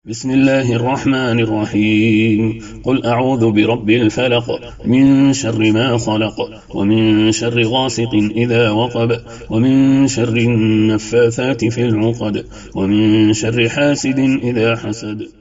بسم الله الرحمن الرحيم قل أعوذ برب الفلق من شر ما خلق ومن شر غاسق إذا وقب ومن شر النفاثات في العقد ومن شر حاسد إذا حسد.